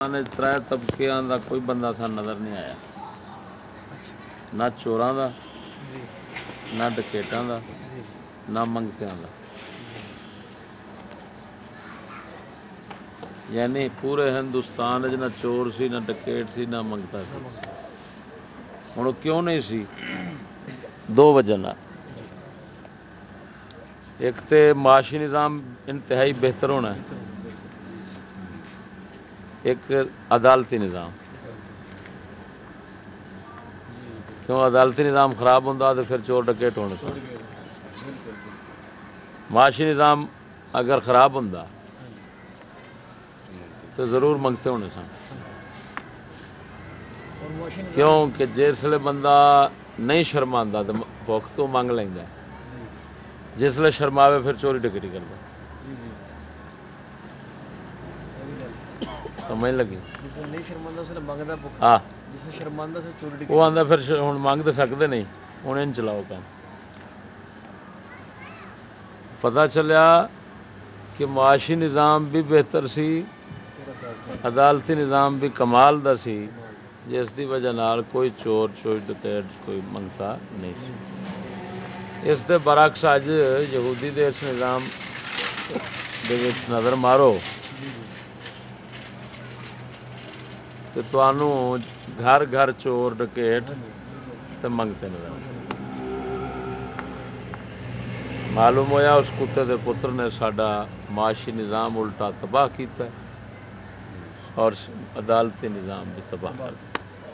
ہندوستان ترے طبقیاں دا کوئی بندہ تھا نظر نہیں آیا، نہ چوراں دا، جی نہ ڈکیٹاں دا، جی نہ منگتیاں دا، جی یعنی پورے ہندوستان نہ چور سی، نہ ڈکیٹ سی، نہ منگتا نہ سی۔ منگتا ہن کیوں نہیں سی؟ دو وجہ نال۔ جی ایک تے معاشی نظام انتہائی بہتر ہونا ہے، بہتر ہونا بالکل ایک عدالتی نظام۔ عدالتی نظام جی بالکل کیوں عدالتی نظام خراب ہوندا تو پھر چور ڈکیٹ ہونے سن۔ چوری کے ہونا بالکل بالکل معاشی نظام اگر خراب ہوندا ہاں جی تو ضرور منگتے ہونے سن۔ ہاں جی اور معاشی نظام کیوں کہ جسلے بندہ نہیں شرماندا تو بھوک تو منگ لیندا ہے، جی جسلے شرماوے پھر چوری ڈکیٹی کردا۔ جی جی جی یہ بھی گل ہے، سمجھ لگی؟ جس نے نہیں شرماندہ اس نے منگدا ہاں جس نے شرماندہ سے چوری وہ ڈکیٹی آندا کرتا۔ پھر ہن منگ تے سکدے نہیں، ہن ان چلاؤ کام۔ پتہ چلیا کہ معاشی نظام بھی بہتر سی، اور عدالتی نظام عدالتی نظام بھی کمال دا سی، کمال دا سی جس دی وجہ نال کوئی چور چوری ڈکیٹ کوئی منگتا نہیں سی۔ اس دے برعکس اج یہودی دے اس نظام دے وچ نظر مارو جی جی تے تانوں گھر گھر چور ڈکیٹ ہاں جی بالکل تے منگتے نظر آئے۔ منگتے نظر آتے ہیں معلوم ہویا اس کتے دے پتر نے ساڈا معاشی نظام الٹا تباہ کیتا ہے اور عدالتی نظام بھی تباہ کر دیا۔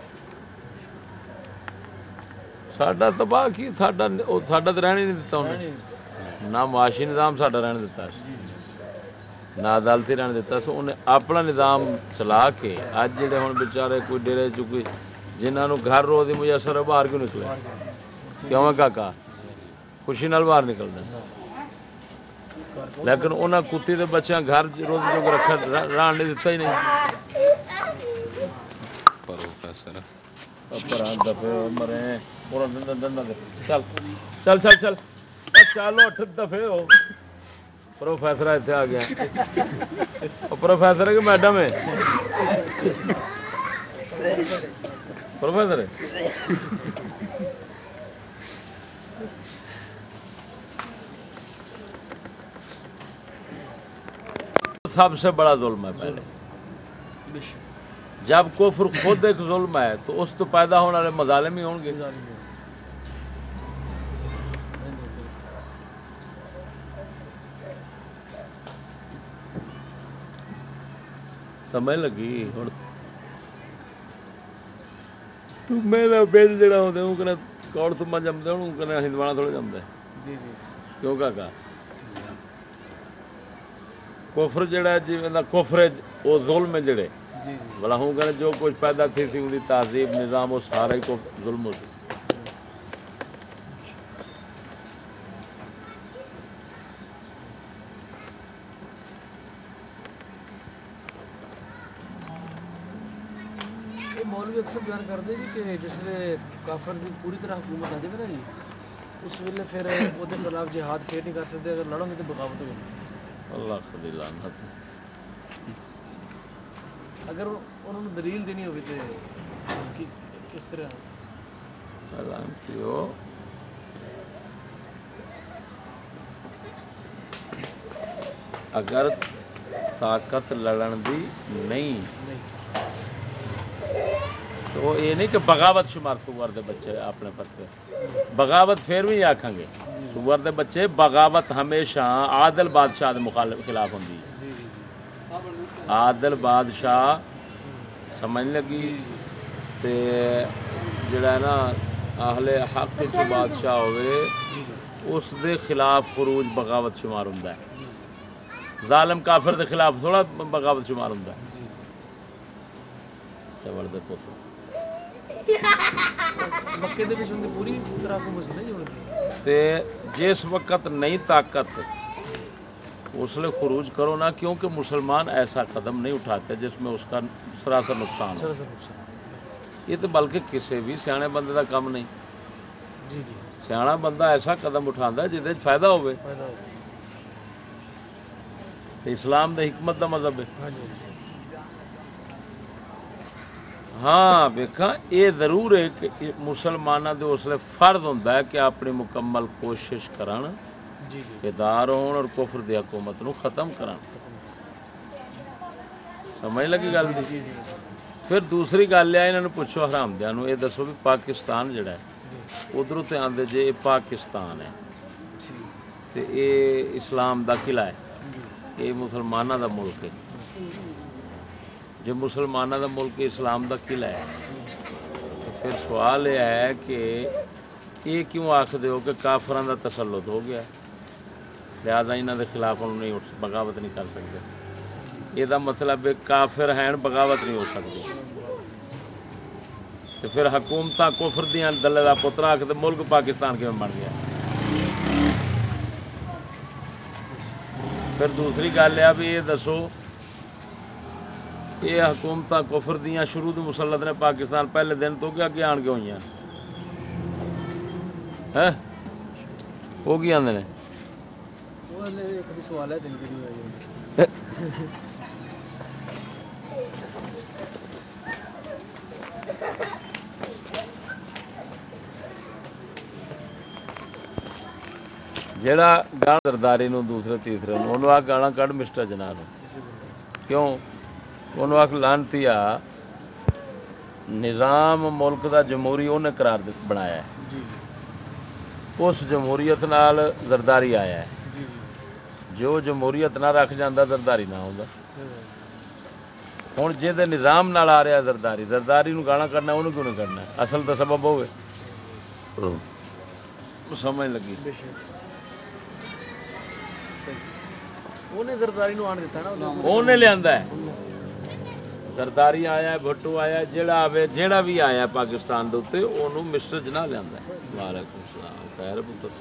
ساڈا تباہ کی ساڈا تو رہن ہی نہیں دتا رہنے انہیں، نہیں دیتا نہ معاشی نظام ساڈا رہن دیتا جی جی نہ عدالتی رہن دیتا سو۔ انہیں اپنا نظام چلا کے اج جڑے ہن بیچارے کوئی ڈیرے چکی جنہاں نوں گھر روز دی میسر ہے باہر کیوں نکلے؟ باہر گئے اور کیوں ہے چوری کاکا؟ خوشی نال باہر نکلدے ہیں۔ نہ گھر کون لیکن چھوڑتا انہاں کتی دے بچیاں گھر روزی جوگ رکھا رہن نہیں دتا ہی نہیں۔ پروفیسر پران دفے ہو مرے چل چل چل چل چل اٹھ دفے ہو۔ پروفیسر اتنے آ گیا، پروفیسر ہے کہ میڈم ہے؟ پروفیسر ہے پروفیسر ہے۔ سب سے بڑا ظلم ہے پہلے۔ ظلم بے شک جب کفر خود ایک ظلم ہے تو اس تو پیدا ہونے والے مظالم ہی ہوں گے۔ مظالم ہوں گے ہاں جی بالکل سمجھ لگی؟ ہوں میرا بل جڑا ہوتا وہ کہنا کون تما جمد کہنا ہندوانا تھوڑا جمد ہے۔ جی جی کیوں کاکا؟ کفر جڑا جی کفر ہے وہ ظلم ہے جڑے جی جی بلا ہوں کہ جو کچھ پیدا تھی ان کی تہذیب نظام وہ سارا ہی کو ظلم ہو سی۔ بالکل یہ مولوی اکثر بیان کرتے جی کہ جس ویلے کافر دی پوری طرح حکومت آ جائے نا جی اس ویلے پھر وہ خلاف جہاد پھر نہیں کر سکتے، اگر لڑو گے تو بغاوت ہو جاتی ہے۔ اللہ خدی لعنت۔ اگر انہوں نے دلیل دینی ہوگی تو کس طرح؟ لعنتی ہو اگر طاقت لڑن دی نہیں نہیں تو یہ نہیں کہ بغاوت شمار سور دے بچے اپنے پرتے نہیں بغاوت پھر بھی آکھیں گے جی جی سور دے بچے بغاوت ہمیشہ عادل بادشاہ دے مخالف خلاف ہوندی ہے۔ جی جی جی عادل بادشاہ ہوں سمجھ لگی جی جی تے جڑا ہے نا اہل حق جو بادشاہ ہوئے جی جی اس دے خلاف خروج بغاوت شمار ہوندا ہے۔ جی ظالم کافر دے خلاف تھوڑا بغاوت شمار ہوندا ہے۔ جی چوڑ دے پتر مکے دے وچ ان دی پوری طرح حکومت سی نا جی ان دی۔ تے جس وقت نئی طاقت اس لیے خروج کرو نا کیونکہ مسلمان ایسا قدم نہیں اٹھاتے جس میں اس کا سراسر نقصان ہو۔ سراسر نقصان بالکل یہ تو بلکہ کسی بھی سیانے بندے دا کم نہیں۔ جی جی سیاح بندہ ایسا قدم اٹھاتا جہد فائدہ ہوئے۔ فائدہ ہو۔ اسلام دا حکمت دا مذہب ہے۔ ہاں جی ہاں جی ہاں ویکھا یہ ضرور ہے کہ مسلمانوں کے اس لیے فرض ہوتا ہے کہ اپنی مکمل کوشش کرن جی جی بیدار ہون اور کفر دی حکومت نو ختم کرن. ختم کریں. سمجھ لگی گل دی. جی جی ماشاء اللہ. پھر دوسری گل ہے انہوں پوچھو حرامدیاں نو یہ دسو بھی پاکستان جڑا جی ہے ادھروں تے آندے جے یہ پاکستان ہے جی تے یہ اسلام دا قلعہ ہے جی یہ مسلمانوں دا ملک ہے. ماشاء جو مسلمانوں دا ملک اسلام دا قلعہ ہے اللہ. تو پھر سوال یہ ہے کہ یہ کیوں آخر ہو کہ کافران دا تسلط ہو گیا لہذا انہوں دے خلاف انہوں نہیں بغاوت نہیں کر سکتے. جی یہ مطلب کافر ہیں بغاوت نہیں ہو سکتی. بغاوت نہیں ہو سکتی. تو پھر حکومت کفر دیاں دلے دا پتر آ کے ملک پاکستان کیوں بن گیا. پھر دوسری گل ہے بھی یہ دسو یہ حکومت کفر دیاں شروع تو مسلط نے پاکستان پہلے دن تو کہ اگے آن کے ہوئی ہیں وہ کی آدھے نے وہ ایک سوال ہے دن کی نہیں ہوئی ہونے. جیڑا گاہ سرداری دوسرے تیسرے انہوں آ گالا کھ مسٹر جناح جی بالکل. کیوں انہوں آخ لانتی نظام ملک دا جمہوری انہیں قرار بنایا ہے جی جی اس جمہوریت نال زرداری آیا ہے جی جی جو جمہوریت نہ رکھ جاندہ زرداری نہ ہوندا. ہوں ہوں جہد نظام نال آ رہا زرداری زرداری گالا کھڈنا انہوں کیوں نہیں کرنا اصل تو سبب ہوے سمجھ لگی. بے شک صحیح انہیں زرداری نو آن دیتا نا انہیں لیا ہے انہیں زرداری آیا بھٹو آیا جیڑا آوے جیڑا بھی آیا پاکستان دے اتنے انہوں مسٹر جناح لیا. وعلیکم السلام خیر پتر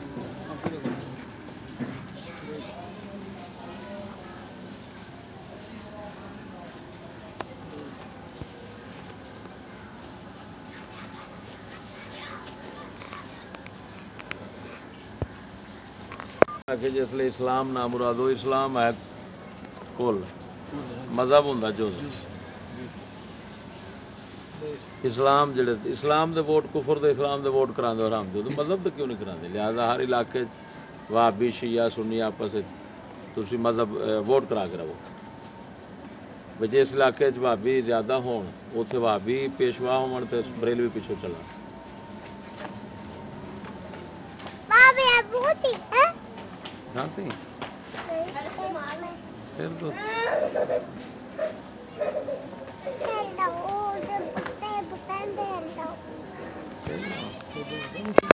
کہ جس لئے اسلام نہ مرادو اسلام ہے کل کل ہاں جی مذہب ہوں جو جی بے شک اسلام جڑے اسلام دے ووٹ کفر دے اسلام دے ووٹ کرا دو حرام دے مذہب دے کیوں نہیں کرا لہذا ہر علاقے وہابی شیعہ سنی آپس تسی مذہب ووٹ کرا کے رہو جس علاقے بھابی زیادہ ہون اتنے بھابی پیشوا ہون تو بریلوی پیچھوں چلن. جانتی پھر تو